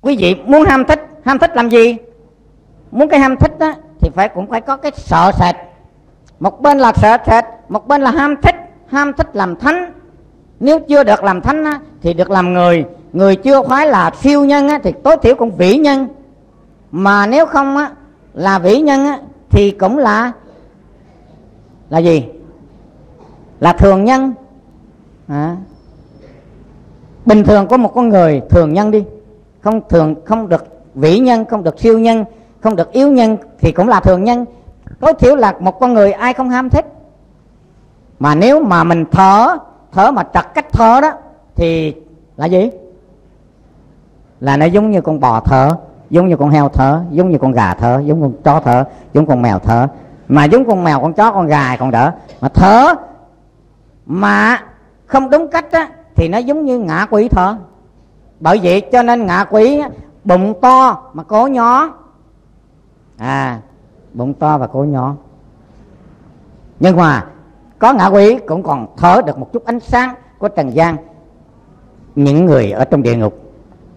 Quý vị muốn ham thích làm gì? Muốn cái ham thích á thì cũng phải có cái sợ sệt. Một bên là sợ sệt, một bên là ham thích làm thánh. Nếu chưa được làm thánh á, thì được làm người. Người chưa phải là siêu nhân á, thì tối thiểu cũng vĩ nhân. Mà nếu không á, là vĩ nhân á, thì cũng là gì? Là thường nhân. Bình thường có một con người thường nhân đi, không được vĩ nhân, không được siêu nhân, không được yếu nhân, thì cũng là thường nhân. Tối thiểu là một con người ai không ham thích. Mà nếu mà mình thở mà trật cách thở đó thì là gì? Là nó giống như con bò thở, giống như con heo thở, giống như con gà thở, giống con chó thở, giống con mèo thở. Mà giống con mèo, con chó, con gà còn đỡ. Mà thở mà không đúng cách á, thì nó giống như ngạ quỷ thở. Bởi vậy cho nên ngạ quỷ bụng to mà cổ nhỏ. Bụng to và cổ nhỏ. Nhưng mà có ngạ quỷ cũng còn thở được một chút ánh sáng của trần gian. Những người ở trong địa ngục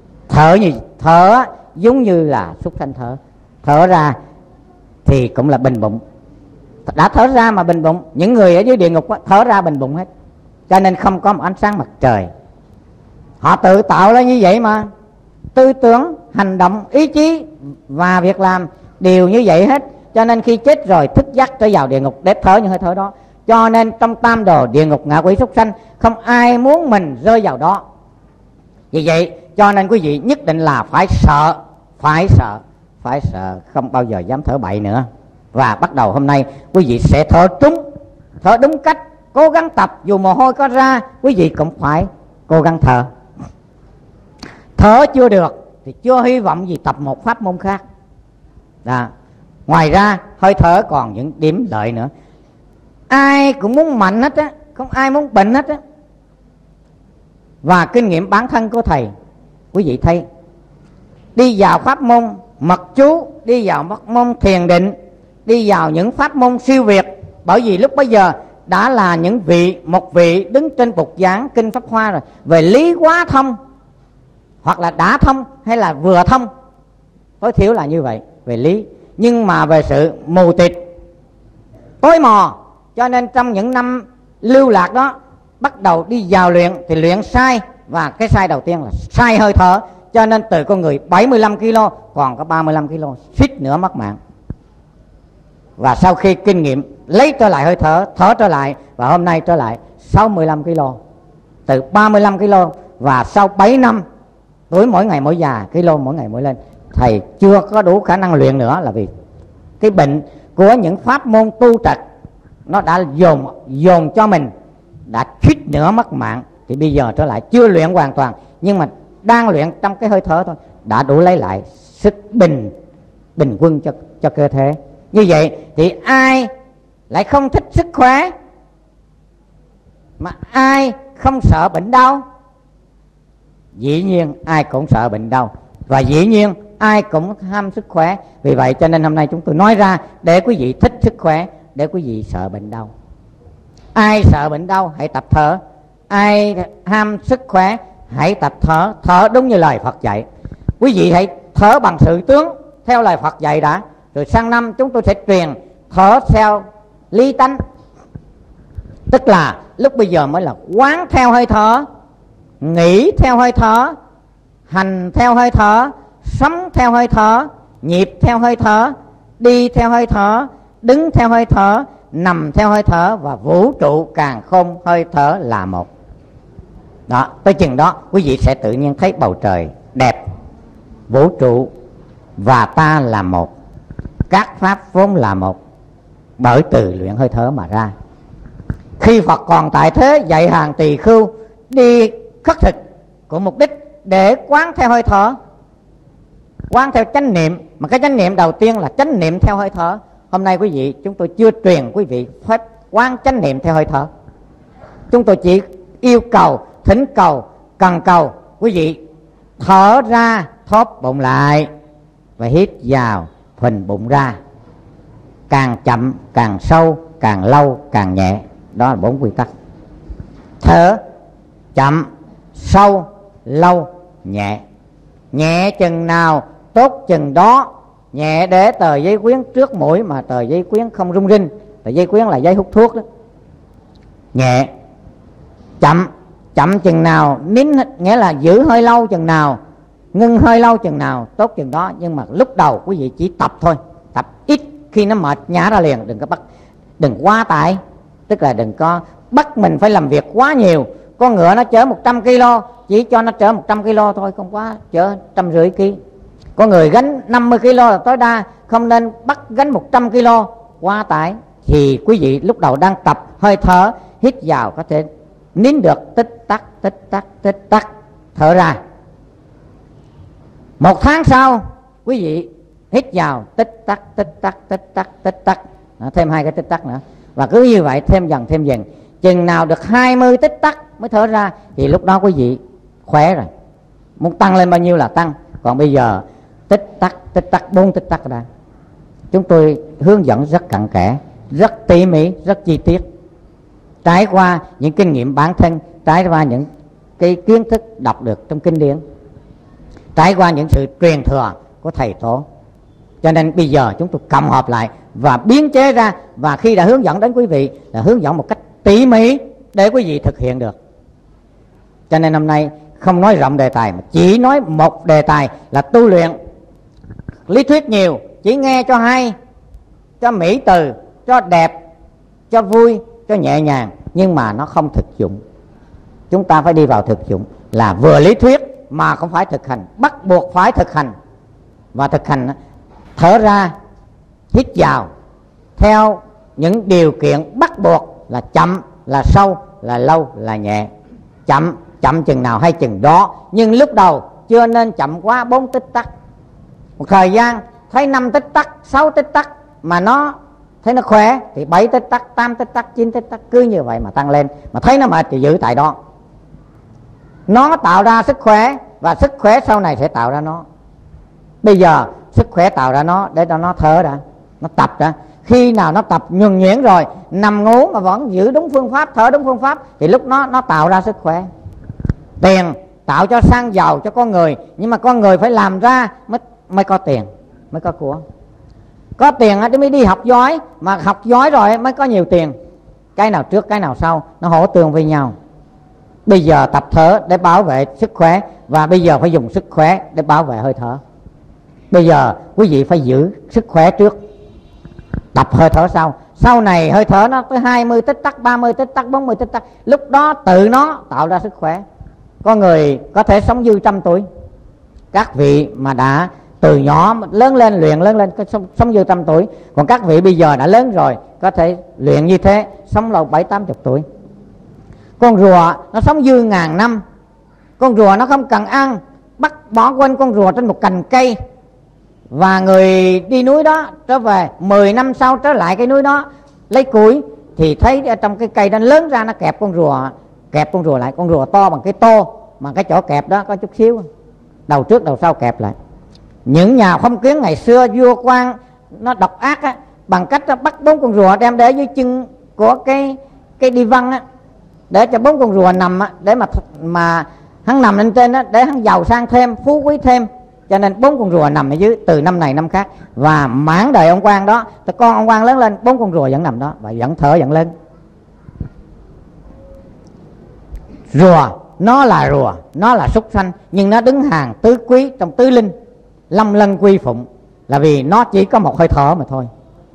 thở giống như là súc sanh thở ra thì cũng là bình bụng. Đã thở ra mà bình bụng. Những người ở dưới địa ngục thở ra bình bụng hết. Cho nên không có một ánh sáng mặt trời. Họ tự tạo ra như vậy mà. Tư tưởng, hành động, ý chí và việc làm đều như vậy hết. Cho nên khi chết rồi thức giấc trở vào địa ngục để thở những hơi thở đó. Cho nên trong tam đồ địa ngục ngạ quỷ súc sanh, không ai muốn mình rơi vào đó. Vì vậy cho nên quý vị nhất định là phải sợ, không bao giờ dám thở bậy nữa. Và bắt đầu hôm nay quý vị sẽ thở đúng cách, cố gắng tập. Dù mồ hôi có ra, quý vị cũng phải cố gắng thở. Thở chưa được thì chưa hy vọng gì tập một pháp môn khác. Ngoài ra hơi thở còn những điểm lợi nữa. Ai cũng muốn mạnh hết á, không ai muốn bệnh hết á. Và kinh nghiệm bản thân của thầy, quý vị thấy, đi vào pháp môn mật chú, đi vào pháp môn thiền định, đi vào những pháp môn siêu việt. Bởi vì lúc bấy giờ đã là một vị đứng trên bục giảng kinh Pháp Hoa rồi, về lý quá thông, hoặc là đã thông hay là vừa thông, tối thiểu là như vậy về lý. Nhưng mà về sự mù tịt, tối mò, cho nên trong những năm lưu lạc đó, bắt đầu đi vào luyện thì luyện sai. Và cái sai đầu tiên là sai hơi thở. Cho nên từ con người 75 kg còn có 35 kg, suýt nữa mất mạng. Và sau khi kinh nghiệm lấy trở lại hơi thở, thở trở lại, và hôm nay trở lại 65 kg, từ 35 kg. Và sau 7 năm, tuổi mỗi ngày mỗi già, kg mỗi ngày mỗi lên. Thầy chưa có đủ khả năng luyện nữa, là vì cái bệnh của những pháp môn tu trạch nó đã dồn cho mình, đã suýt nữa mất mạng. Thì bây giờ trở lại chưa luyện hoàn toàn, nhưng mà đang luyện trong cái hơi thở thôi, đã đủ lấy lại sức bình quân cho cơ thể. Như vậy thì ai lại không thích sức khỏe, mà ai không sợ bệnh đau? Dĩ nhiên ai cũng sợ bệnh đau, và dĩ nhiên ai cũng ham sức khỏe. Vì vậy cho nên hôm nay chúng tôi nói ra để quý vị thích sức khỏe, để quý vị sợ bệnh đau. Ai sợ bệnh đau hãy tập thở. Ai ham sức khỏe hãy tập thở. Thở đúng như lời Phật dạy. Quý vị hãy thở bằng sự tướng theo lời Phật dạy đã, rồi sang năm chúng tôi sẽ truyền thở theo lý tánh. Tức là lúc bây giờ mới là quán theo hơi thở, nghĩ theo hơi thở, hành theo hơi thở, sống theo hơi thở, nhịp theo hơi thở, đi theo hơi thở, đứng theo hơi thở, nằm theo hơi thở, và vũ trụ càn khôn hơi thở là một. Đó, tới chừng đó quý vị sẽ tự nhiên thấy bầu trời đẹp, vũ trụ và ta là một, các pháp vốn là một, bởi từ luyện hơi thở mà ra. Khi Phật còn tại thế dạy hàng tỳ khưu đi khất thực của mục đích để quán theo hơi thở, quán theo chánh niệm. Mà cái chánh niệm đầu tiên là chánh niệm theo hơi thở. Hôm nay quý vị, chúng tôi chưa truyền quý vị phép quán chánh niệm theo hơi thở. Chúng tôi chỉ yêu cầu, thỉnh cầu, cần cầu quý vị thở ra, thóp bụng lại và hít vào, phình bụng ra. Càng chậm, càng sâu, càng lâu, càng nhẹ. Đó là 4 quy tắc. Thở chậm, sâu, lâu, nhẹ. nhẹ chừng nào tốt chừng đó. Nhẹ để tờ giấy quyến trước mũi mà tờ giấy quyến không rung rinh. Tờ giấy quyến là giấy hút thuốc đó. Nhẹ. Chậm. Chậm chừng nào nín, nghĩa là giữ hơi lâu chừng nào, ngưng hơi lâu chừng nào tốt chừng đó. Nhưng mà lúc đầu quý vị chỉ tập thôi, tập ít, khi nó mệt nhả ra liền. Đừng có bắt, đừng quá tải, tức là đừng có bắt mình phải làm việc quá nhiều. Con ngựa nó chở 100 kg, chỉ cho nó chở 100 kg thôi, không quá chở 150 kg. Có người gánh 50 kg là tối đa, không nên bắt gánh 100 kg quá tải. Thì quý vị lúc đầu đang tập hơi thở, hít vào có thể nín được tích tắc tích tắc tích tắc, thở ra. 1 tháng sau quý vị hít vào tích tắc tích tắc tích tắc tích tắc, thêm 2 cái tích tắc nữa, và cứ như vậy thêm dần. Chừng nào được 20 tích tắc mới thở ra thì lúc đó quý vị khỏe rồi. Muốn tăng lên bao nhiêu là tăng. Còn bây giờ tích tắc 4 tích tắc ra. Chúng tôi hướng dẫn rất cặn kẽ, rất tỉ mỉ, rất chi tiết, trải qua những kinh nghiệm bản thân, trải qua những cái kiến thức đọc được trong kinh điển, trải qua những sự truyền thừa của thầy tổ. Cho nên bây giờ chúng tôi cộng hợp lại và biến chế ra, và khi đã hướng dẫn đến quý vị là hướng dẫn một cách tỉ mỉ để quý vị thực hiện được. Cho nên hôm nay không nói rộng đề tài mà chỉ nói một đề tài là tu luyện. Lý thuyết nhiều, chỉ nghe cho hay, cho mỹ từ, cho đẹp, cho vui, cho nhẹ nhàng, nhưng mà nó không thực dụng. Chúng ta phải đi vào thực dụng, là vừa lý thuyết mà không phải thực hành, bắt buộc phải thực hành. Và thực hành thở ra, hít vào theo những điều kiện bắt buộc, là chậm, là sâu, là lâu, là nhẹ. Chậm chừng nào hay chừng đó, nhưng lúc đầu chưa nên chậm quá 4 tích tắc. Một thời gian thấy 5 tích tắc, 6 tích tắc mà nó thấy nó khỏe thì 7 tích tắc, 8 tích tắc, 9 tích tắc, cứ như vậy mà tăng lên. Mà thấy nó mệt thì giữ tại đó. Nó tạo ra sức khỏe, và sức khỏe sau này sẽ tạo ra nó. Bây giờ sức khỏe tạo ra nó để cho nó thở đã, nó tập đã. Khi nào nó tập nhuần nhuyễn rồi, nằm ngủ mà vẫn giữ đúng phương pháp, thở đúng phương pháp, thì lúc nó tạo ra sức khỏe. Tiền tạo cho xăng dầu cho con người, nhưng mà con người phải làm ra mới có tiền, mới có của. Có tiền thì mới đi học giỏi, mà học giỏi rồi mới có nhiều tiền. Cái nào trước cái nào sau, nó hỗ tương với nhau. Bây giờ tập thở để bảo vệ sức khỏe, và bây giờ phải dùng sức khỏe để bảo vệ hơi thở. Bây giờ quý vị phải giữ sức khỏe trước, tập hơi thở sau. Sau này hơi thở nó tới 20 tích tắc, 30 tích tắc, 40 tích tắc, lúc đó tự nó tạo ra sức khỏe. Con người có thể sống dư 100 tuổi. Các vị mà đã từ nhỏ lớn lên, luyện lớn lên, sống dư 100 tuổi. Còn các vị bây giờ đã lớn rồi, có thể luyện như thế, sống lâu 70-80 tuổi. Con rùa nó sống dư 1000 năm. Con rùa nó không cần ăn, bắt bỏ quên con rùa trên một cành cây. Và người đi núi đó trở về 10 năm sau trở lại cái núi đó lấy củi, thì thấy ở trong cái cây đó lớn ra, nó kẹp con rùa lại. Con rùa to bằng cái tô, mà cái chỗ kẹp đó có chút xíu, đầu trước đầu sau kẹp lại. Những nhà phong kiến ngày xưa, vua quan nó độc ác á, bằng cách nó bắt 4 con rùa đem để dưới chân của cái đi văn á, để cho 4 con rùa nằm á, để mà hắn nằm lên trên á, để hắn giàu sang thêm, phú quý thêm. Cho nên 4 con rùa nằm ở dưới từ năm này năm khác. Và mãn đời ông quan đó, từ con ông quan lớn lên, 4 con rùa vẫn nằm đó và vẫn thở vẫn lên. Rùa nó là súc sanh, nhưng nó đứng hàng tứ quý trong tứ linh, lâm lân quy phụng, là vì nó chỉ có một hơi thở mà thôi.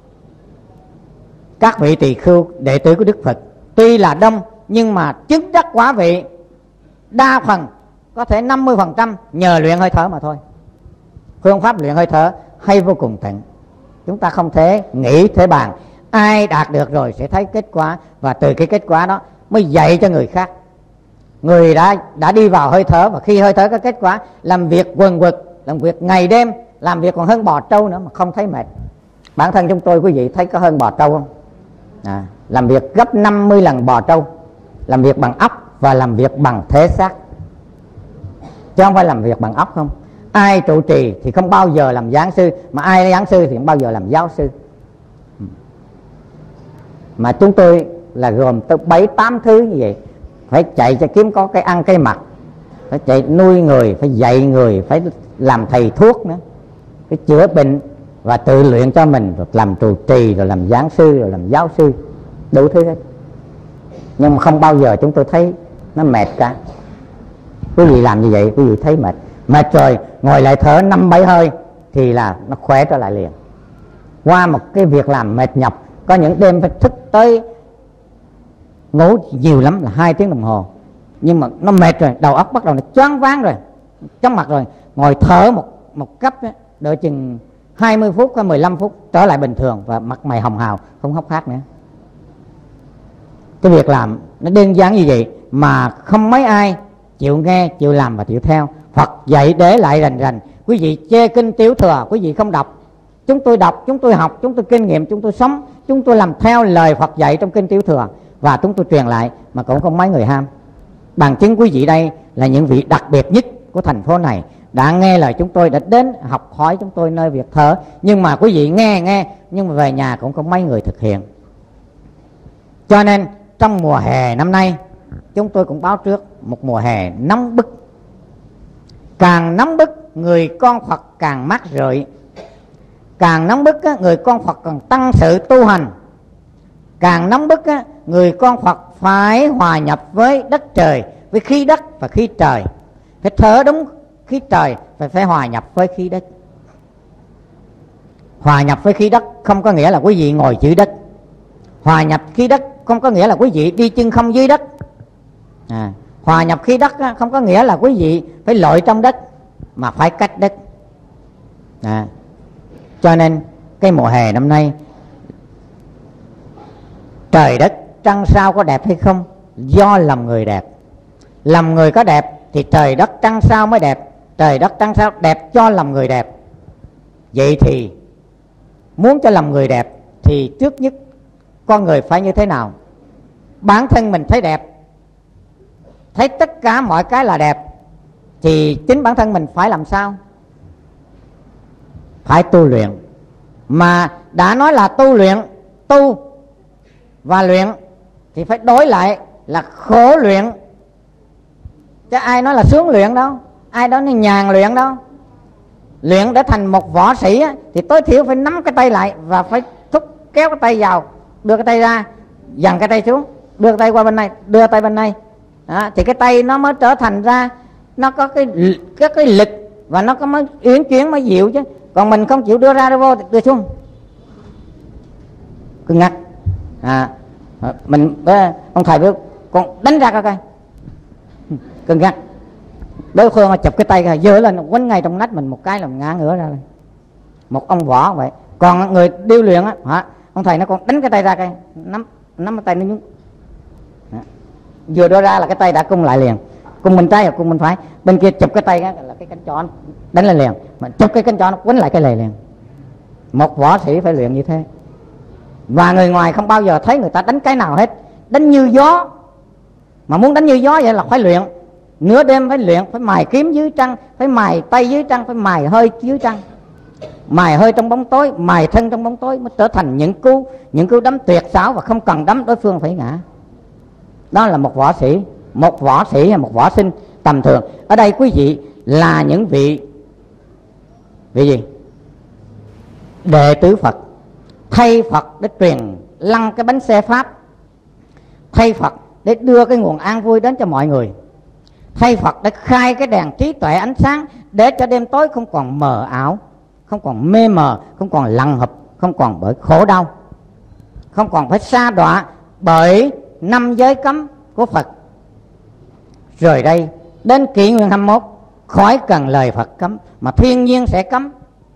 Các vị tỳ khưu đệ tử của Đức Phật tuy là đông, nhưng mà chứng đắc quả vị đa phần, có thể 50% nhờ luyện hơi thở mà thôi. Phương pháp luyện hơi thở hay vô cùng tận. Chúng ta không thể nghĩ thể bàn. Ai đạt được rồi sẽ thấy kết quả, và từ cái kết quả đó mới dạy cho người khác. Người đã đi vào hơi thở, và khi hơi thở có kết quả, làm việc quần quật, làm việc ngày đêm, làm việc còn hơn bò trâu nữa mà không thấy mệt. Bản thân chúng tôi, quý vị thấy có hơn bò trâu không? Làm việc gấp 50 lần bò trâu, làm việc bằng óc và làm việc bằng thể xác, chứ không phải làm việc bằng óc không. Ai trụ trì thì không bao giờ làm giảng sư, mà ai giảng sư thì không bao giờ làm giáo sư. Mà chúng tôi là gồm tới 7-8 thứ như vậy. Phải chạy cho kiếm có cái ăn cái mặc, phải chạy nuôi người, phải dạy người, phải làm thầy thuốc nữa, cái chữa bệnh và tự luyện cho mình, rồi làm trụ trì, rồi làm giảng sư, rồi làm giáo sư, đủ thứ hết. Nhưng mà không bao giờ chúng tôi thấy nó mệt cả. Quý vị làm như vậy quý vị thấy mệt, mệt rồi ngồi lại thở 5-7 hơi thì là nó khỏe trở lại liền. Qua một cái việc làm mệt nhọc, có những đêm phải thức tới, ngủ nhiều lắm là 2 tiếng đồng hồ, nhưng mà nó mệt rồi, đầu óc bắt đầu nó choáng váng rồi, chóng mặt rồi, ngồi thở một cấp ấy, đợi chừng 20 phút hay 15 phút trở lại bình thường và mặt mày hồng hào, không hốc hác nữa. Cái việc làm nó đơn giản như vậy mà không mấy ai chịu nghe, chịu làm và chịu theo. Phật dạy để lại rành rành. Quý vị chê kinh tiểu thừa, quý vị không đọc. Chúng tôi đọc, chúng tôi học, chúng tôi kinh nghiệm, chúng tôi sống, chúng tôi làm theo lời Phật dạy trong kinh tiểu thừa và chúng tôi truyền lại mà cũng không mấy người ham. Bằng chứng quý vị đây là những vị đặc biệt nhất của thành phố này, đã nghe lời chúng tôi, đã đến học hỏi chúng tôi nơi việc thở. Nhưng mà quý vị nghe nhưng mà về nhà cũng không mấy người thực hiện. Cho nên trong mùa hè năm nay chúng tôi cũng báo trước một mùa hè nóng bức. Càng nóng bức người con Phật càng mát rượi, càng nóng bức người con Phật càng tăng sự tu hành, càng nóng bức người con Phật phải hòa nhập với đất trời, với khí đất và khí trời, phải thở đúng khí trời, phải hòa nhập với khí đất. Hòa nhập với khí đất không có nghĩa là quý vị ngồi dưới đất. Hòa nhập khí đất không có nghĩa là quý vị đi chân không dưới đất. Hòa nhập khí đất không có nghĩa là quý vị phải lội trong đất, mà phải cách đất. Cho nên cái mùa hè năm nay, trời đất trăng sao có đẹp hay không do lòng người đẹp. Lòng người có đẹp thì trời đất trăng sao mới đẹp. Trời đất trăng sao đẹp cho lòng người đẹp. Vậy thì muốn cho lòng người đẹp thì trước nhất con người phải như thế nào? Bản thân mình thấy đẹp, thấy tất cả mọi cái là đẹp, thì chính bản thân mình phải làm sao? Phải tu luyện. Mà đã nói là tu luyện, tu và luyện thì phải đối lại là khổ luyện. Chứ ai nói là sướng luyện đâu, ai đó nói nhàn luyện đâu. Luyện để thành một võ sĩ thì tối thiểu phải nắm cái tay lại và phải thúc kéo cái tay vào, đưa cái tay ra, dằn cái tay xuống, đưa cái tay qua bên này, đưa tay bên này. Thì cái tay nó mới trở thành ra, nó có cái lực và nó có mới uyển chuyển, mới dịu chứ. Còn mình không chịu đưa ra đưa vô thì đưa xuống cưng ngắt. Mình ông thầy với con đánh ra coi cưng ngắt. Đối phương mà chụp cái tay ra dơ lên quánh ngay trong nách mình một cái là ngã ngửa ra. Một ông võ vậy. Còn người điêu luyện ông thầy nó còn đánh cái tay ra coi, nắm cái tay nó nhúng. Vừa đưa ra là cái tay đã cung lại liền, cung bên trái hoặc cung bên phải. Bên kia chụp cái tay là cái cánh chó đánh lên liền, mà chụp cái cánh chó nó quánh lại cái lề liền. Một võ sĩ phải luyện như thế. Và người ngoài không bao giờ thấy người ta đánh cái nào hết, đánh như gió. Mà muốn đánh như gió vậy là phải luyện. Nửa đêm phải luyện, phải mài kiếm dưới trăng, phải mài tay dưới trăng, phải mài hơi dưới trăng, mài hơi trong bóng tối, mài thân trong bóng tối, mới trở thành những cú đấm tuyệt xảo và không cần đấm đối phương phải ngã. Đó là một võ sĩ. Một võ sĩ hay một võ sinh tầm thường. Ở đây quý vị là những vị gì? Đệ tử Phật, thay Phật để truyền lăn cái bánh xe Pháp, thay Phật để đưa cái nguồn an vui đến cho mọi người, thay Phật để khai cái đèn trí tuệ ánh sáng, để cho đêm tối không còn mờ ảo, không còn mê mờ, không còn lằng hụp, không còn bởi khổ đau, không còn phải sa đọa bởi 5 giới cấm của Phật. Rồi đây đến kỷ nguyên 21, khỏi cần lời Phật cấm mà thiên nhiên sẽ cấm.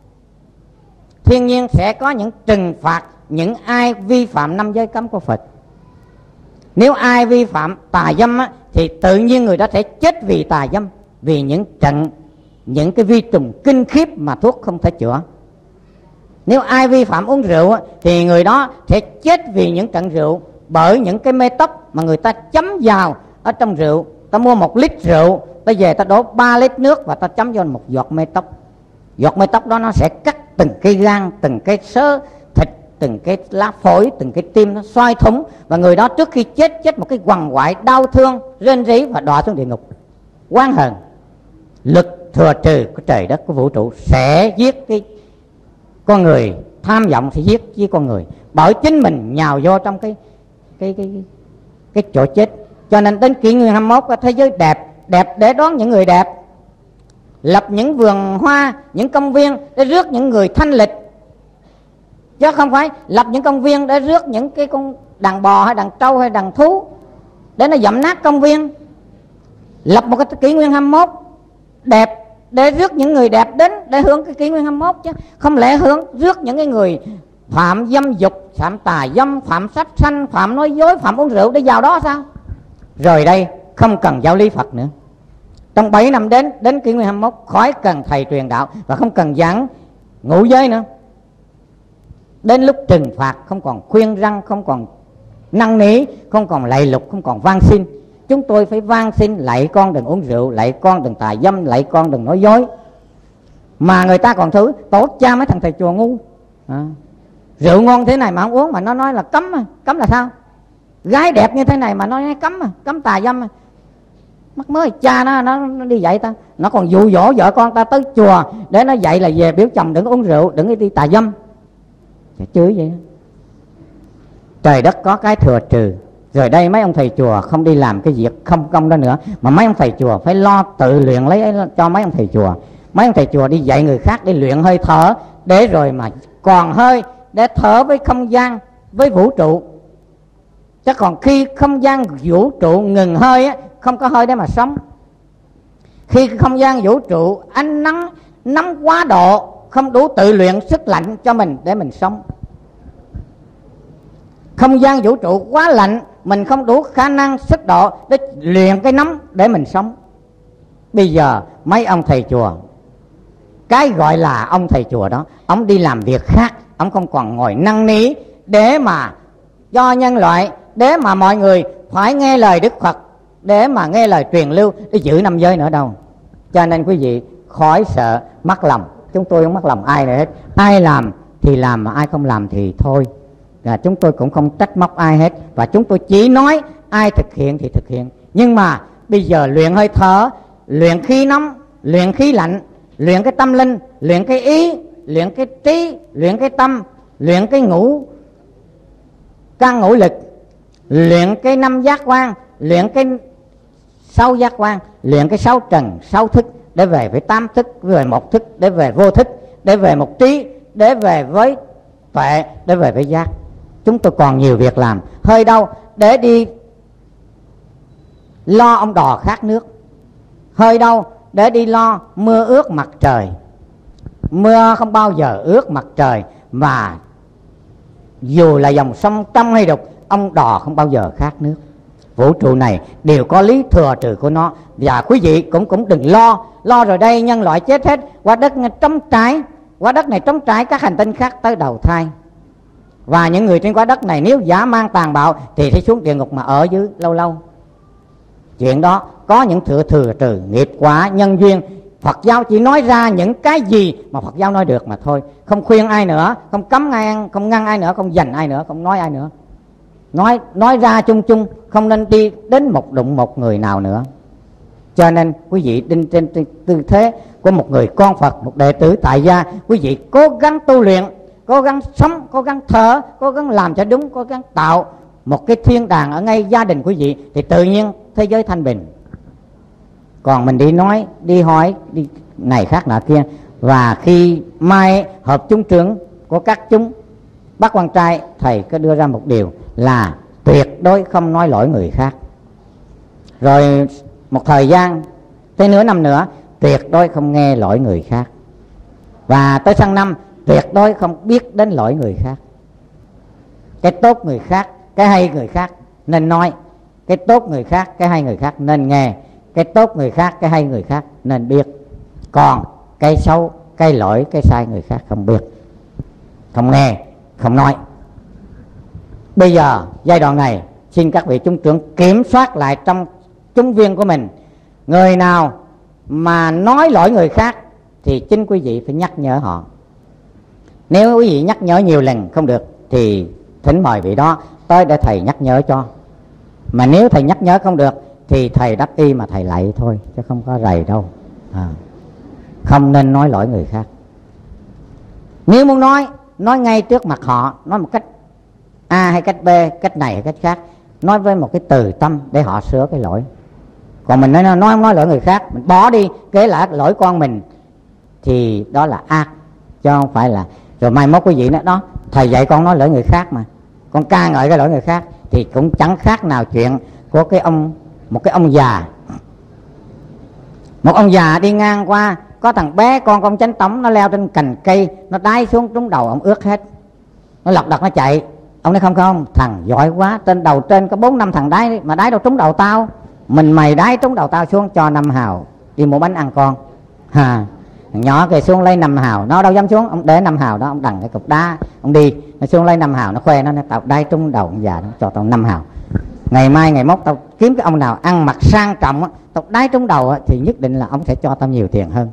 Thiên nhiên sẽ có những trừng phạt những ai vi phạm 5 giới cấm của Phật. Nếu ai vi phạm tà dâm thì tự nhiên người đó sẽ chết vì tà dâm, vì những cái vi trùng kinh khiếp mà thuốc không thể chữa. Nếu ai vi phạm uống rượu thì người đó sẽ chết vì những trận rượu, bởi những cái mê tóc mà người ta chấm vào ở trong rượu. Ta mua 1 lít rượu, ta về ta đổ 3 lít nước và ta chấm vô một giọt mê tóc. Giọt mê tóc đó nó sẽ cắt từng cái gan, từng cái xơ thịt, từng cái lá phổi, từng cái tim, nó xoay thủng. Và người đó trước khi chết một cái quằn quại đau thương, rên rỉ và đọa xuống địa ngục. Oán hờn, lực thừa trừ của trời đất, của vũ trụ sẽ giết cái con người tham vọng, sẽ giết với con người, bởi chính mình nhào vô trong cái chỗ chết. Cho nên đến kỷ nguyên 21 thế giới đẹp, đẹp để đón những người đẹp, lập những vườn hoa, những công viên để rước những người thanh lịch, chứ không phải lập những công viên để rước những cái con đàn bò hay đàn trâu hay đàn thú để nó dẫm nát công viên. Lập một cái kỷ nguyên 21 đẹp để rước những người đẹp đến để hướng cái kỷ nguyên 21, chứ không lẽ hướng rước những cái người phạm dâm dục, phạm tà dâm, phạm sát sanh, phạm nói dối, phạm uống rượu để vào đó sao? Rồi đây không cần giáo lý Phật nữa. Trong 7 năm đến kỷ nguyên 21 khỏi cần thầy truyền đạo và không cần giảng ngũ giới nữa. Đến lúc trừng phạt không còn khuyên răn, không còn năn nỉ, không còn lạy lục, không còn van xin. Chúng tôi phải van xin lạy con đừng uống rượu, lạy con đừng tà dâm, lạy con đừng nói dối. Mà người ta còn thử tổ cha mấy thằng thầy chùa ngu. Rượu ngon thế này mà không uống mà nó nói là cấm. Cấm là sao? Gái đẹp như thế này mà nó nói cấm, cấm tà dâm. Mắc mới cha nó đi dạy ta, nó còn dụ dỗ vợ con ta tới chùa để nó dạy là về biểu chồng đừng uống rượu, đừng đi tà dâm. Chửi vậy. Trời đất có cái thừa trừ. Rồi đây mấy ông thầy chùa không đi làm cái việc không công đó nữa, mà mấy ông thầy chùa phải lo tự luyện lấy cho mấy ông thầy chùa. Mấy ông thầy chùa đi dạy người khác, đi luyện hơi thở, để rồi mà còn hơi để thở với không gian, với vũ trụ. Chứ còn khi không gian vũ trụ ngừng hơi á, không có hơi để mà sống. Khi không gian vũ trụ ánh nắng nóng quá độ, không đủ tự luyện sức lạnh cho mình để mình sống. Không gian vũ trụ quá lạnh, mình không đủ khả năng sức độ để luyện cái nóng để mình sống. Bây giờ mấy ông thầy chùa, cái gọi là ông thầy chùa đó, ông đi làm việc khác, ông không còn ngồi năn nỉ để mà cho nhân loại, để mà mọi người phải nghe lời Đức Phật, để mà nghe lời truyền lưu để giữ năm giới nữa đâu. Cho nên quý vị khỏi sợ mắc lòng. Chúng tôi không mắc lòng ai nữa hết. Ai làm thì làm, mà ai không làm thì thôi. Chúng tôi cũng không trách móc ai hết. Và chúng tôi chỉ nói ai thực hiện thì thực hiện. Nhưng mà bây giờ luyện hơi thở, luyện khí nóng, luyện khí lạnh, luyện cái tâm linh, luyện cái ý, luyện cái trí, luyện cái tâm, luyện cái ngũ căn ngũ lực, luyện cái 5 giác quan, luyện cái 6 giác quan, luyện cái 6 trần 6 thức, để về với 8 thức, về 1 thức, để về vô thức, để về một trí, để về với tuệ, để về với giác. Chúng tôi còn nhiều việc làm. Hơi đâu để đi lo ông đò khát nước, hơi đâu để đi lo mưa ướt mặt trời. Mưa không bao giờ ướt mặt trời, mà dù là dòng sông trong hay đục, ông đò không bao giờ khát nước. Vũ trụ này đều có lý thừa trừ của nó. Và quý vị cũng đừng lo rồi đây nhân loại chết hết, quả đất trống trải, quả đất này trống trải, các hành tinh khác tới đầu thai. Và những người trên quả đất này nếu dã man tàn bạo thì sẽ xuống địa ngục mà ở dưới lâu lâu. Chuyện đó có những thừa trừ nghiệp quả nhân duyên. Phật giáo chỉ nói ra những cái gì mà Phật giáo nói được mà thôi. Không khuyên ai nữa, không cấm ai ăn, không ngăn ai nữa, không dành ai nữa, không nói ai nữa. Nói ra chung chung, không nên đi đến đụng một người nào nữa. Cho nên quý vị đinh trên tư thế của một người con Phật, một đệ tử tại gia, quý vị cố gắng tu luyện, cố gắng sống, cố gắng thở, cố gắng làm cho đúng, cố gắng tạo một cái thiên đàng ở ngay gia đình quý vị, thì tự nhiên thế giới thanh bình. Còn mình đi nói, đi hỏi, đi này khác nọ kia. Và khi mai họp chúng trưởng của các chúng bác quan trai, thầy có đưa ra một điều là tuyệt đối không nói lỗi người khác. Rồi một thời gian tới nửa năm nữa, tuyệt đối không nghe lỗi người khác. Và tới sang năm, tuyệt đối không biết đến lỗi người khác. Cái tốt người khác, cái hay người khác nên nói. Cái tốt người khác, cái hay người khác nên nghe. Cái tốt người khác, cái hay người khác nên biết. Còn cái xấu, cái lỗi, cái sai người khác không biết, không nghe, không nói. Bây giờ giai đoạn này, xin các vị chúng trưởng kiểm soát lại trong chúng viên của mình. Người nào mà nói lỗi người khác thì chính quý vị phải nhắc nhở họ. Nếu quý vị nhắc nhở nhiều lần không được thì thỉnh mời vị đó tới để thầy nhắc nhở cho. Mà nếu thầy nhắc nhở không được thì thầy đắp y mà thầy lạy thôi, chứ không có rầy đâu. không nên nói lỗi người khác. Nếu muốn nói ngay trước mặt họ, nói một cách A hay cách B, cách này hay cách khác, nói với một cái từ tâm để họ sửa cái lỗi. Còn mình nói không nói lỗi người khác, mình bỏ đi kể lại lỗi con mình, thì đó là ác, chứ không phải là. Rồi mai mốt quý vị nói đó, thầy dạy con nói lỗi người khác mà, con ca ngợi cái lỗi người khác, thì cũng chẳng khác nào chuyện của một cái ông già. Một ông già đi ngang qua, có thằng bé con chánh tống, nó leo trên cành cây, nó đái xuống trúng đầu ông ướt hết. Nó lật đật nó chạy. Ông nói không, thằng giỏi quá, trên đầu trên có 4-5 thằng đái, mà đái đâu trúng đầu tao. Mày đái trúng đầu tao, xuống cho 5 hào đi mua bánh ăn con. Thằng nhỏ kìa xuống lấy 5 hào, nó đâu dám xuống, ông để 5 hào đó, ông đằng cái cục đá, ông đi, nó xuống lấy 5 hào, nó khoe, nó nói tao đái trúng đầu ông già, nó cho tao 5 hào. Ngày mai ngày mốt tao kiếm cái ông nào ăn mặc sang trọng á, tao đái trúng đầu á, thì nhất định là ông sẽ cho tao nhiều tiền hơn.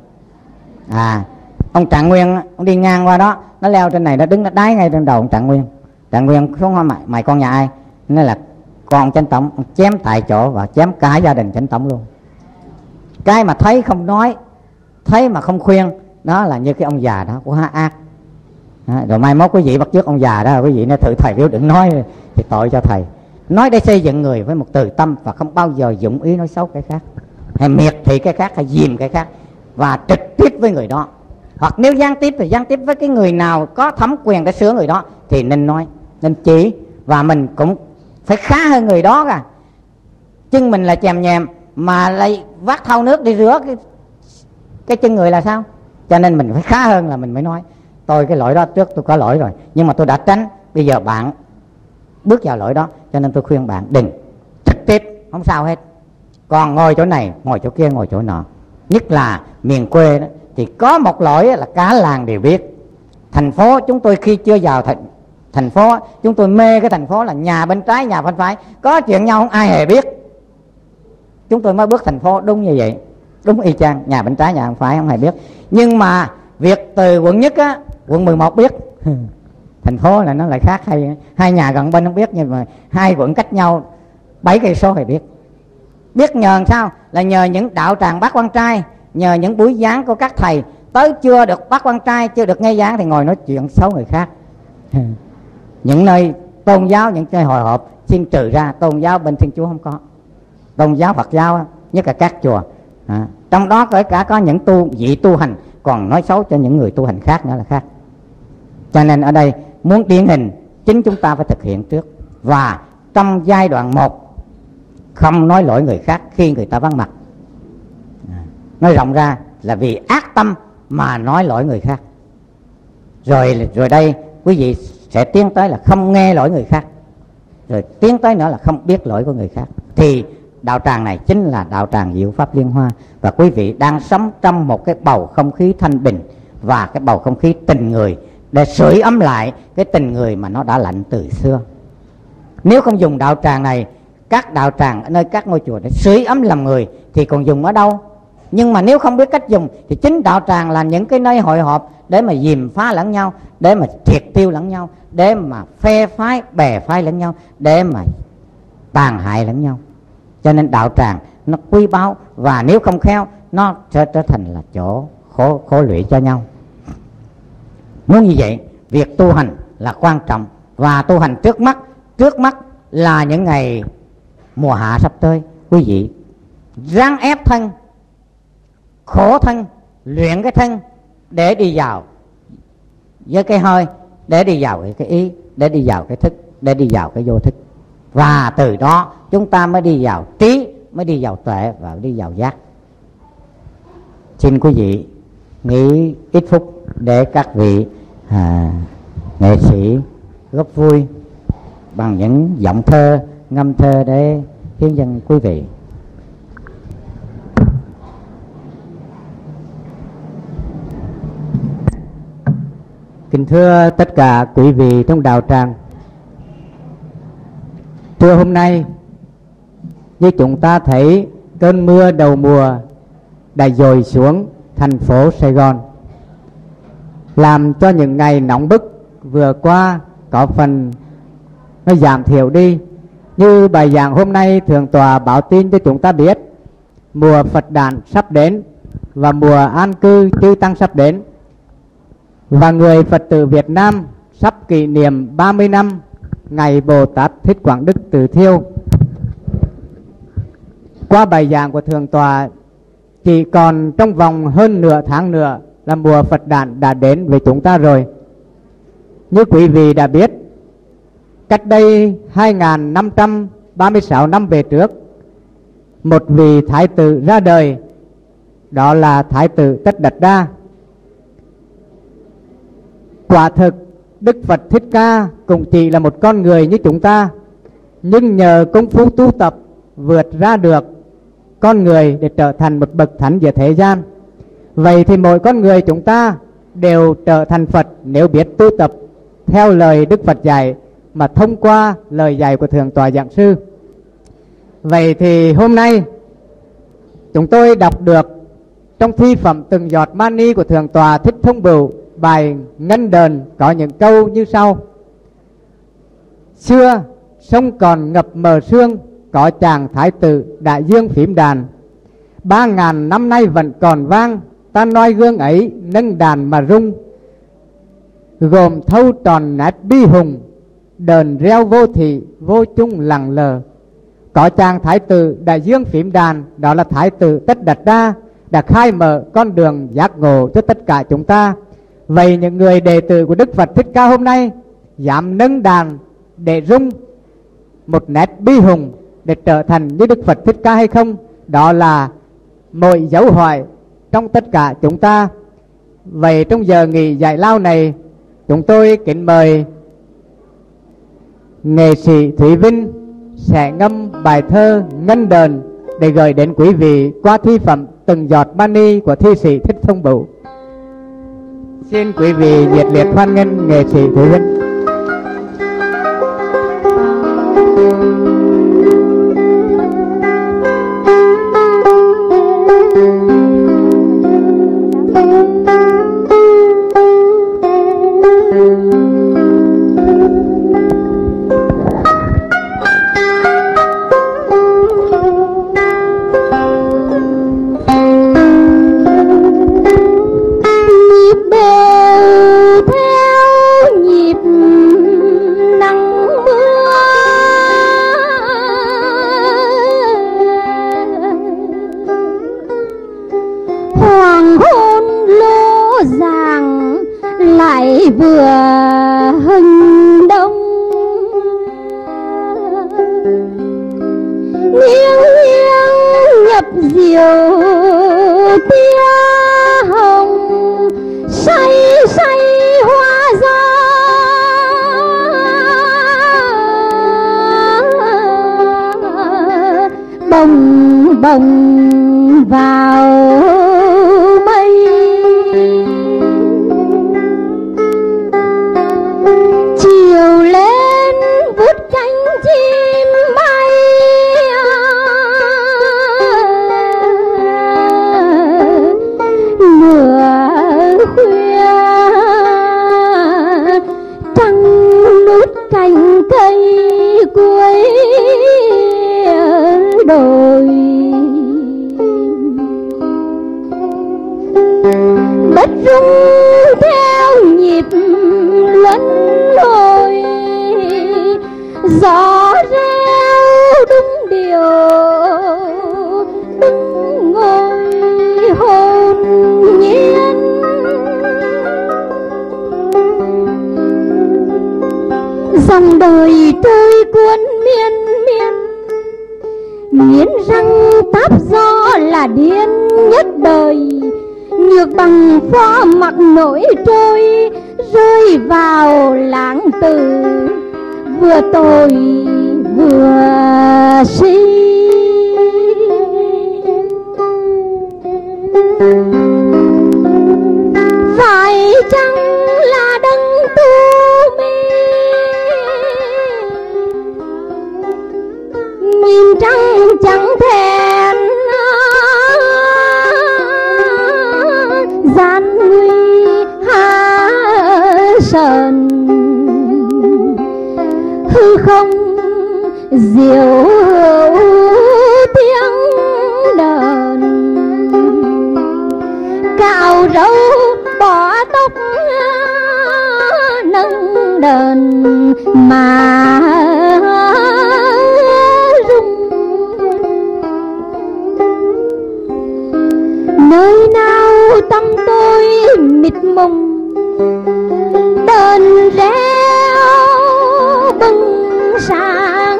Ông Trạng Nguyên, ông đi ngang qua đó, nó leo trên này, nó đứng, nó đái ngay trên đầu ông Trạng Nguyên. Trạng Nguyên xuống hỏi mày con nhà ai? Nó là con chánh tổng. Ông chém tại chỗ và chém cả gia đình chánh tổng luôn. Cái mà thấy không nói, thấy mà không khuyên, đó là như cái ông già đó của há ác. Rồi mai mốt quý vị bắt chước ông già đó, quý vị nói thử thầy biểu đừng nói thì tội cho thầy. Nói để xây dựng người với một từ tâm, và không bao giờ dụng ý nói xấu cái khác, hay miệt thị cái khác, hay dìm cái khác, và trực tiếp với người đó. Hoặc nếu gián tiếp thì gián tiếp với cái người nào có thẩm quyền để sửa người đó, thì nên nói, nên chỉ. Và mình cũng phải khá hơn người đó cả. Chân mình là chèm nhèm mà lại vác thau nước đi rửa cái chân người là sao? Cho nên mình phải khá hơn là mình mới nói tôi cái lỗi đó trước tôi có lỗi rồi, nhưng mà tôi đã tránh. Bây giờ bạn bước vào lỗi đó, cho nên tôi khuyên bạn đừng trực tiếp, không sao hết. Còn ngồi chỗ này, ngồi chỗ kia, ngồi chỗ nọ. Nhất là miền quê đó, thì có một lỗi là cả làng đều biết. Thành phố chúng tôi khi chưa vào thành phố, chúng tôi mê cái thành phố là nhà bên trái, nhà bên phải, có chuyện nhau không ai hề biết. Chúng tôi mới bước thành phố đúng như vậy, đúng y chang, nhà bên trái, nhà bên phải không hề biết. Nhưng mà việc từ quận nhất á, quận 11 biết. Thành phố là nó lại khác, hai nhà gần bên không biết, nhưng mà hai quận cách nhau 7 cây số thì biết. Biết nhờ sao? Là nhờ những đạo tràng bác quan trai, nhờ những buổi giảng của các thầy. Tới chưa được bác quan trai, chưa được nghe giảng thì ngồi nói chuyện xấu người khác. Những nơi tôn giáo, những nơi hội họp xin trừ ra. Tôn giáo bên Thiên Chúa không có. Tôn giáo Phật giáo, nhất là các chùa, trong đó kể cả có những vị tu hành còn nói xấu cho những người tu hành khác nữa là khác. Cho nên ở đây muốn điển hình, chính chúng ta phải thực hiện trước. Và trong giai đoạn 1, không nói lỗi người khác khi người ta vắng mặt. Nói rộng ra là vì ác tâm mà nói lỗi người khác. Rồi đây quý vị sẽ tiến tới là không nghe lỗi người khác. Rồi tiến tới nữa là không biết lỗi của người khác. Thì đạo tràng này chính là đạo tràng Diệu Pháp Liên Hoa. Và quý vị đang sống trong một cái bầu không khí thanh bình và cái bầu không khí tình người, để sưởi ấm lại cái tình người mà nó đã lạnh từ xưa. Nếu không dùng đạo tràng này, các đạo tràng ở nơi các ngôi chùa để sưởi ấm lòng người, thì còn dùng ở đâu? Nhưng mà nếu không biết cách dùng, thì chính đạo tràng là những cái nơi hội họp để mà dìm phá lẫn nhau, để mà triệt tiêu lẫn nhau, để mà phe phái bè phái lẫn nhau, để mà tàn hại lẫn nhau. Cho nên đạo tràng nó quý báu, và nếu không khéo nó sẽ trở thành là chỗ khổ lụy cho nhau. Muốn như vậy, việc tu hành là quan trọng. Và tu hành trước mắt là những ngày mùa hạ sắp tới. Quý vị ráng ép thân, khổ thân, luyện cái thân để đi vào với cái hơi, để đi vào cái ý, để đi vào cái thức, để đi vào cái vô thức. Và từ đó chúng ta mới đi vào trí, mới đi vào tuệ và đi vào giác. Xin quý vị nghĩ ít phút để các vị nghệ sĩ góp vui bằng những giọng thơ, ngâm thơ để hiến dâng quý vị. Kính thưa tất cả quý vị trong đạo tràng, trưa hôm nay như chúng ta thấy cơn mưa đầu mùa đã dội xuống thành phố Sài Gòn, làm cho những ngày nóng bức vừa qua có phần nó giảm thiểu đi. Như bài giảng hôm nay thượng tọa báo tin cho chúng ta biết, mùa Phật đản sắp đến, và mùa an cư chư tăng sắp đến, và người Phật tử Việt Nam sắp kỷ niệm 30 năm ngày Bồ Tát Thích Quảng Đức Từ Thiêu. Qua bài giảng của Thượng tọa, chỉ còn trong vòng hơn nửa tháng nữa là mùa Phật đản đã đến với chúng ta rồi. Như quý vị đã biết, cách đây 2536 năm về trước, một vị thái tử ra đời, đó là Thái tử Tất Đạt Đa. Quả thực Đức Phật Thích Ca cũng chỉ là một con người như chúng ta, nhưng nhờ công phu tu tập vượt ra được con người để trở thành một bậc thánh giữa thế gian. Vậy thì mỗi con người chúng ta đều trở thành Phật nếu biết tu tập theo lời Đức Phật dạy, mà thông qua lời dạy của Thượng tọa Giảng sư. Vậy thì hôm nay chúng tôi đọc được trong thi phẩm Từng Giọt Mani của Thượng tọa Thích Thông Bửu, bài Ngân Đờn có những câu như sau: xưa sông còn ngập mờ sương, có chàng thái tử đại dương phím đàn. 3000 năm nay vẫn còn vang, ta noi gương ấy nâng đàn mà rung. Gồm thâu tròn nét bi hùng, đờn reo vô thị vô chung lặng lờ. Có chàng thái tử đại dương phím đàn, đó là Thái tử Tất Đạt Đa, đã khai mở con đường giác ngộ cho tất cả chúng ta. Vậy những người đệ tử của Đức Phật Thích Ca hôm nay dám nâng đàn để rung một nét bi hùng để trở thành như Đức Phật Thích Ca hay không? Đó là mọi dấu hỏi trong tất cả chúng ta. Vậy trong giờ nghỉ giải lao này, chúng tôi kính mời nghệ sĩ Thúy Vinh sẽ ngâm bài thơ Ngân Đờn để gửi đến quý vị qua thi phẩm Từng Giọt Mani của thi sĩ Thích Thông Bửu. Xin quý vị nhiệt liệt hoan nghênh nghệ sĩ Thúy Vinh. bồng vào mây, chiều lên vút cánh chim bay, nửa khuya trăng nút cành cây cuối đồi, đất rung theo nhịp luân hồi, gió reo đúng điều đứng ngồi hồn nhiên, dòng đời trôi cuốn miên miên, nghiến răng táp gió là điên nhất đời, nhược bằng pho mặc nổi trôi, rơi vào lãng tử vừa tội vừa si. Phải chăng là đấng tu mi, nhìn trăng chẳng thèn gian nguy hạ sờn, hư không diệu hữu tiếng đờn, râu bỏ tóc nâng đờn mà rung. Nơi nào tâm tôi mịt mùng, đờn réo bừng sáng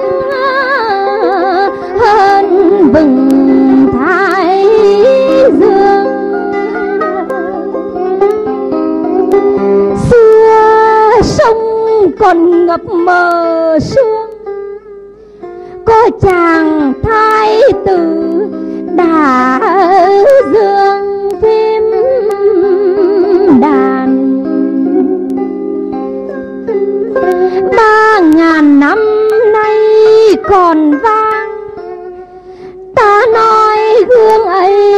hơn bừng thái dương. Xưa sông còn ngập mờ sương, có chàng thái tử đã dương phim đàn. 3000 năm nay còn vang, ta nói gương ấy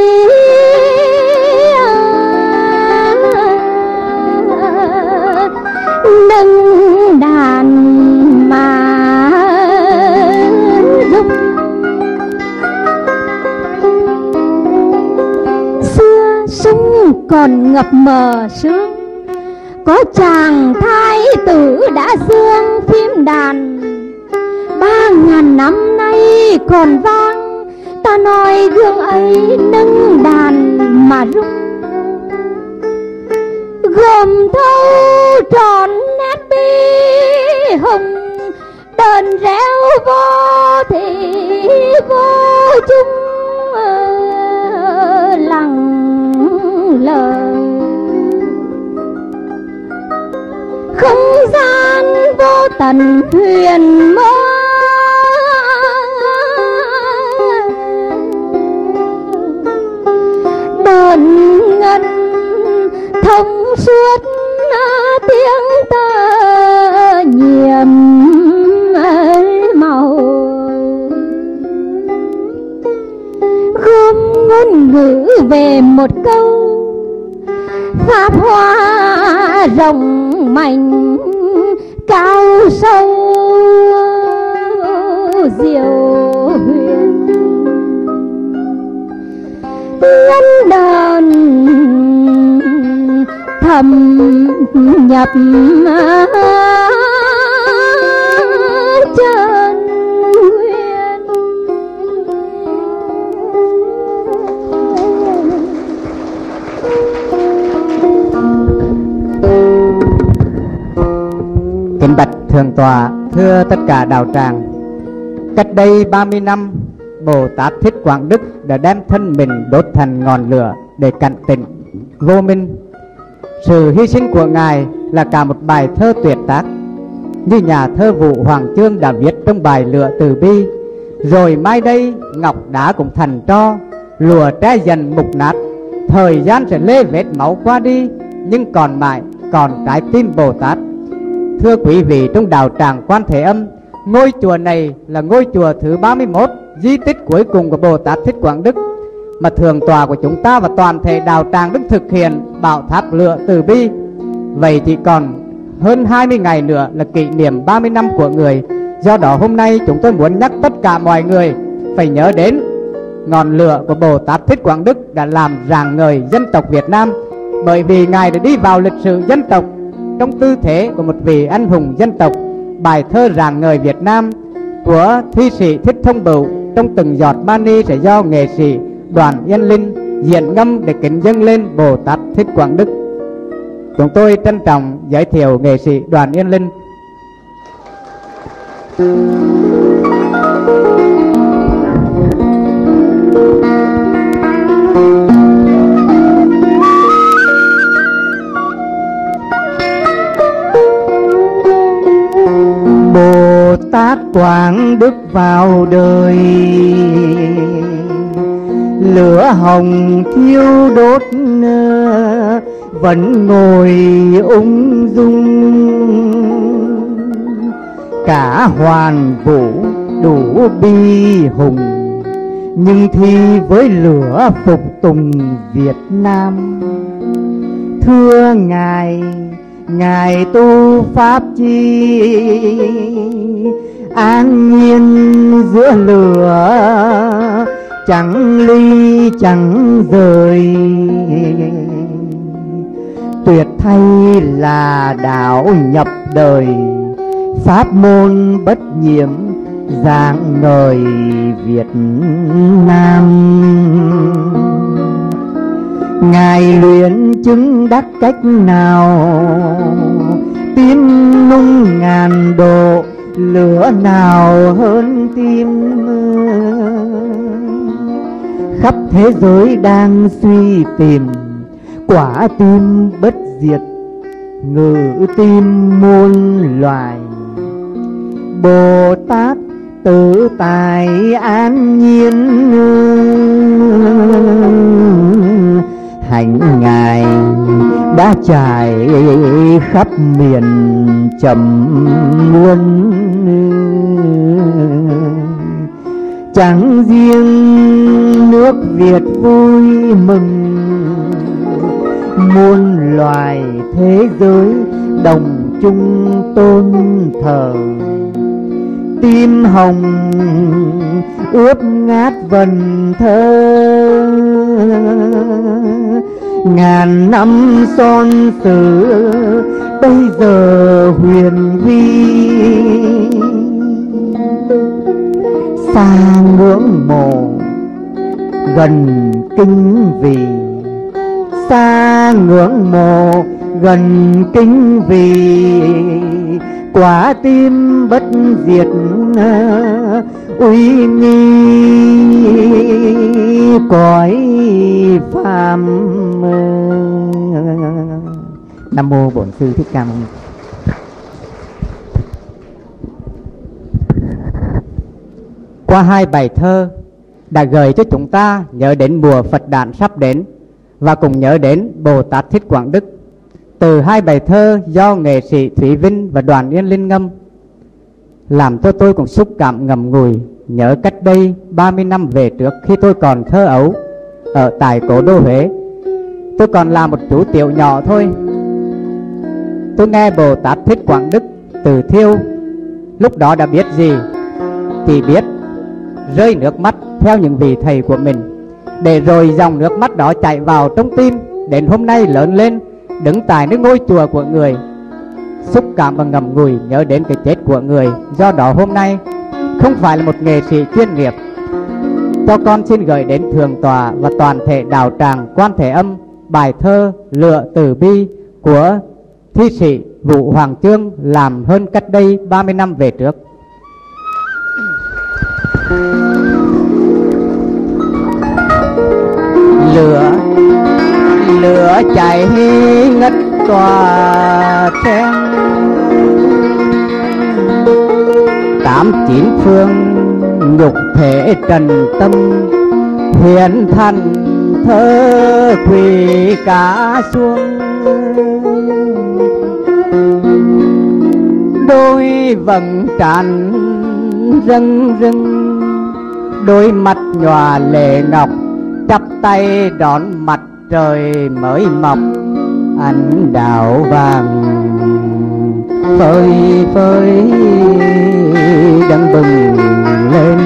nâng đàn mà rung. Xưa sông còn ngập mờ sương, có chàng thái tử đã dương phím đàn. 3000 năm nay còn vang, ta nói gương ấy nâng đàn mà rung. Gồm thâu tròn nét bi hồng, đờn réo vô thì vô chung lặng lờ. Không gian vô tận huyền mơ, đờn ngân thông suốt tiếng tơ nhiệm màu. Gom ngôn ngữ về một câu, pháp hoa rộng mạnh cao sâu diệu huyền. Ngân đờn thầm nhập chân huyền. Kính bạch thượng tọa, thưa tất cả đạo tràng, cách đây 30 năm, Bồ Tát Thích Quảng Đức đã đem thân mình đốt thành ngọn lửa để cảnh tỉnh vô minh. Sự hy sinh của Ngài là cả một bài thơ tuyệt tác, như nhà thơ Vũ Hoàng Chương đã viết trong bài Lửa Từ Bi: rồi mai đây ngọc đá cũng thành tro, lụa tre dần mục nát, thời gian sẽ lê vết máu qua đi, nhưng còn mãi còn trái tim Bồ Tát. Thưa quý vị, trong đạo tràng Quan Thế Âm, ngôi chùa này là ngôi chùa thứ 31, di tích cuối cùng của Bồ Tát Thích Quảng Đức, mà thượng tọa của chúng ta và toàn thể đạo tràng đang thực hiện bảo tháp Lửa Từ Bi. Vậy thì còn hơn 20 ngày nữa là kỷ niệm 30 năm của người. Do đó hôm nay chúng tôi muốn nhắc tất cả mọi người phải nhớ đến ngọn lửa của Bồ Tát Thích Quảng Đức đã làm rạng ngời dân tộc Việt Nam, bởi vì Ngài đã đi vào lịch sử dân tộc trong tư thế của một vị anh hùng dân tộc. Bài thơ Rạng Ngời Việt Nam của thi sĩ Thích Thông Bửu trong từng giọt mani sẽ do nghệ sĩ Đoàn Yên Linh diễn ngâm để kính dâng lên Bồ Tát Thích Quảng Đức. Chúng tôi trân trọng giới thiệu nghệ sĩ Đoàn Yên Linh. Bồ Tát Quảng Đức vào đời, lửa hồng thiêu đốt vẫn ngồi ung dung. Cả hoàn vũ đủ bi hùng, nhưng thi với lửa phục tùng Việt Nam. Thưa Ngài, Ngài tu pháp chi an nhiên giữa lửa, chẳng ly chẳng rời. tuyệt thay là đạo nhập đời, pháp môn bất nhiễm dạng ngời Việt Nam. Ngài luyện chứng đắc cách nào, tim nung ngàn độ, lửa nào hơn tim. Khắp thế giới đang suy tìm quả tim bất diệt, ngự tim muôn loài. Bồ Tát tự tại an nhiên, hạnh Ngài đã trải khắp miền trầm luân. Chẳng riêng nước Việt vui mừng, muôn loài thế giới đồng chung tôn thờ. Tim hồng ướp ngát vần thơ, ngàn năm son sử bây giờ huyền vi. Xa ngưỡng mộ gần kính vì, xa ngưỡng mộ gần kính vì. Quả tim bất diệt uy nghi cõi phàm. Nam mô Bổn Sư Thích Ca Mâu Ni. Qua hai bài thơ đã gợi cho chúng ta nhớ đến mùa Phật đản sắp đến, và cùng nhớ đến Bồ Tát Thích Quảng Đức. Từ hai bài thơ do nghệ sĩ Thúy Vinh và Đoàn Yên Linh ngâm, làm cho tôi cũng xúc cảm ngầm ngùi nhớ cách đây 30 năm về trước, khi tôi còn thơ ấu ở tại cố đô Huế. Tôi còn là một chú tiểu nhỏ thôi. Tôi nghe Bồ Tát Thích Quảng Đức từ thiêu, lúc đó đã biết gì, chỉ biết rơi nước mắt theo những vị thầy của mình, để rồi dòng nước mắt đó chảy vào trong tim. Đến hôm nay lớn lên, đứng tại nơi ngôi chùa của người, xúc cảm và ngầm ngùi nhớ đến cái chết của người. Do đó hôm nay không phải là một nghệ sĩ chuyên nghiệp, cho con xin gửi đến Thượng Tọa và toàn thể đạo tràng Quan Thế Âm bài thơ Lửa Từ Bi của thi sĩ Vũ Hoàng Chương, làm hơn cách đây 30 năm về trước. Lửa lửa cháy ngất tòa sen, tám chín phương nhục thể trần tâm, hiền thần thơ quỳ cả xuống. Đôi vầng trán rưng rưng, đôi mắt nhòa lệ ngọc, chắp tay đón mặt trời mới mọc. Ánh đào vàng phơi phới đang bừng lên.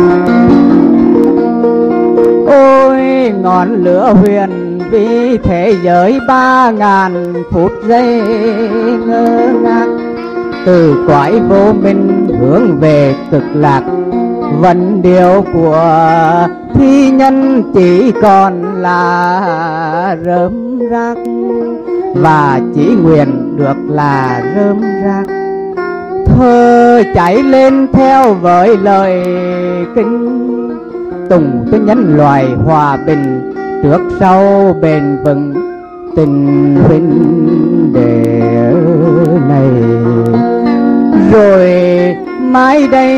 Ôi ngọn lửa huyền vi thế giới 3000 phút giây ngơ ngác, từ cõi vô minh hướng về cực lạc. Vấn điều của thi nhân chỉ còn là rơm rác, và chỉ nguyện được là rơm rác. Thơ cháy lên theo với lời kinh, tùng cho nhân loại hòa bình, trước sau bền vững tình huynh đệ này. Rồi mai đây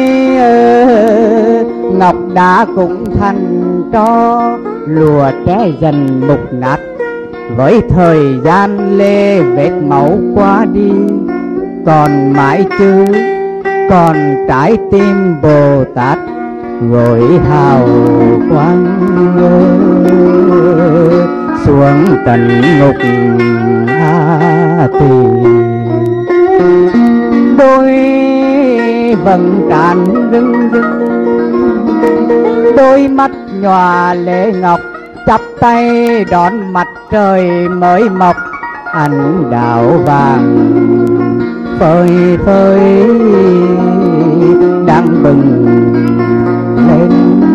ngọc đá cũng thành tro, lùa tre dần mục nát, với thời gian lê vết máu qua đi. Còn mãi chứ, còn trái tim Bồ Tát gội hào quang xuống tận ngục A Tỳ. Đôi vầng trán rưng rưng, đôi mắt nhòa lệ ngọc, chắp tay đón mặt trời mới mọc. ánh đào vàng phơi phới đang bừng lên.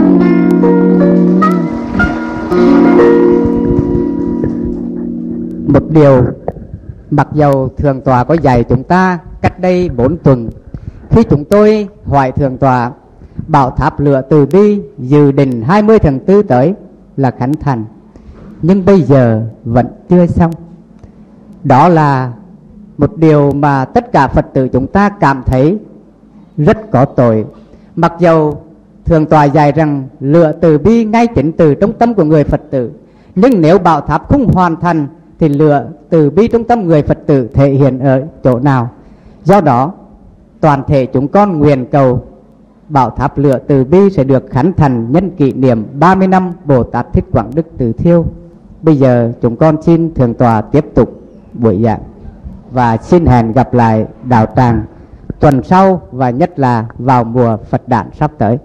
Một điều mặc dầu Thượng tọa có dạy chúng ta cách đây 4 tuần, khi chúng tôi hỏi Thượng tọa bảo tháp lửa từ bi dự định 20 tháng 4 tới là khánh thành, nhưng bây giờ vẫn chưa xong. Đó là một điều mà tất cả Phật tử chúng ta cảm thấy rất có tội. Mặc dầu Thượng tọa dạy rằng lửa từ bi ngay chính từ trong tâm của người Phật tử, nhưng nếu bảo tháp không hoàn thành thì lửa từ bi trong tâm người Phật tử thể hiện ở chỗ nào? Do đó toàn thể chúng con nguyện cầu bảo tháp lửa từ bi sẽ được khánh thành nhân kỷ niệm 30 năm Bồ Tát Thích Quảng Đức Từ Thiêu. Bây giờ chúng con xin Thượng tọa tiếp tục buổi giảng và xin hẹn gặp lại đạo tràng tuần sau, và nhất là vào mùa Phật đản sắp tới.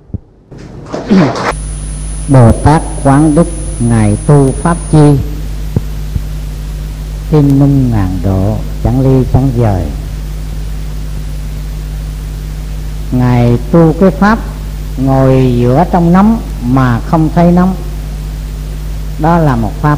Bồ Tát Quán Đức ngài tu pháp chi, tim nung ngàn độ chẳng ly chẳng rời. Ngài tu cái pháp ngồi giữa trong nóng mà không thấy nóng, đó là một pháp.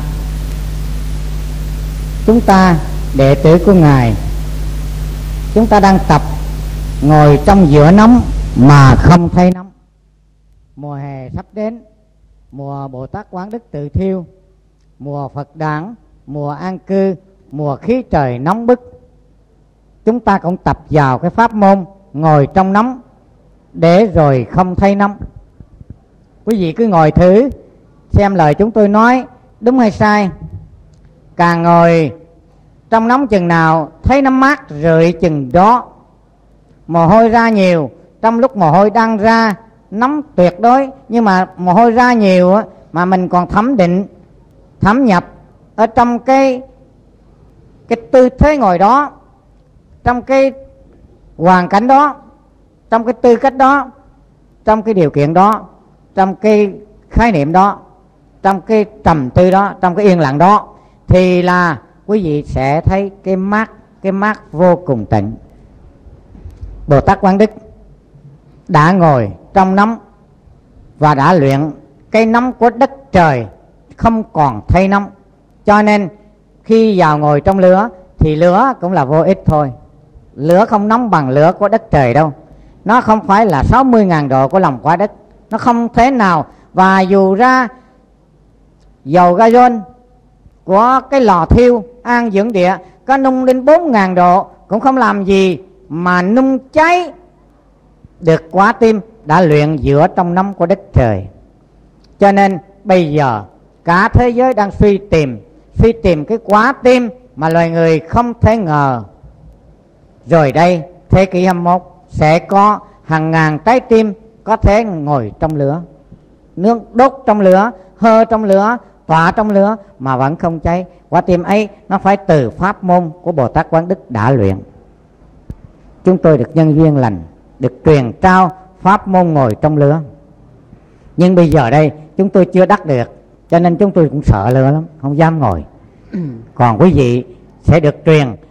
Chúng ta đệ tử của ngài, chúng ta đang tập ngồi trong giữa nóng mà không thấy nóng. Mùa hè sắp đến, mùa Bồ Tát Quán Đức Từ Thiêu, mùa Phật đản, mùa an cư, mùa khí trời nóng bức, chúng ta cũng tập vào cái pháp môn ngồi trong nóng để rồi không thấy nóng. Quý vị cứ ngồi thử xem lời chúng tôi nói đúng hay sai. Càng ngồi trong nóng chừng nào thấy nó mát rượi chừng đó. Mồ hôi ra nhiều, trong lúc mồ hôi đang ra nóng tuyệt đối, nhưng mà mồ hôi ra nhiều mà mình còn thấm định, thấm nhập ở trong cái tư thế ngồi đó, trong cái hoàn cảnh đó, trong cái tư cách đó, trong cái điều kiện đó, trong cái khái niệm đó, trong cái trầm tư đó, trong cái yên lặng đó, thì là quý vị sẽ thấy cái mát vô cùng tịnh. Bồ Tát Quán Đức đã ngồi trong nóng và đã luyện cái nóng của đất trời không còn thấy nóng, cho nên khi vào ngồi trong lửa thì lửa cũng là vô ích thôi. Lửa không nóng bằng lửa của đất trời đâu. Nó không phải là 60.000 độ của lòng quả đất, nó không thế nào. Và dù ra dầu gason của cái lò thiêu an dưỡng địa có nung lên 4.000 độ cũng không làm gì mà nung cháy được quả tim đã luyện giữa trong nóng của đất trời. Cho nên bây giờ cả thế giới đang suy tìm cái quả tim mà loài người không thể ngờ. Rồi đây thế kỷ 21 sẽ có hàng ngàn trái tim có thể ngồi trong lửa, nướng đốt trong lửa, hơ trong lửa, tỏa trong lửa mà vẫn không cháy. Quả tim ấy nó phải từ pháp môn của Bồ Tát Quán Đức đã luyện. Chúng tôi được nhân duyên lành, được truyền trao pháp môn ngồi trong lửa. Nhưng bây giờ đây chúng tôi chưa đắc được, cho nên chúng tôi cũng sợ lửa lắm, không dám ngồi. Còn quý vị sẽ được truyền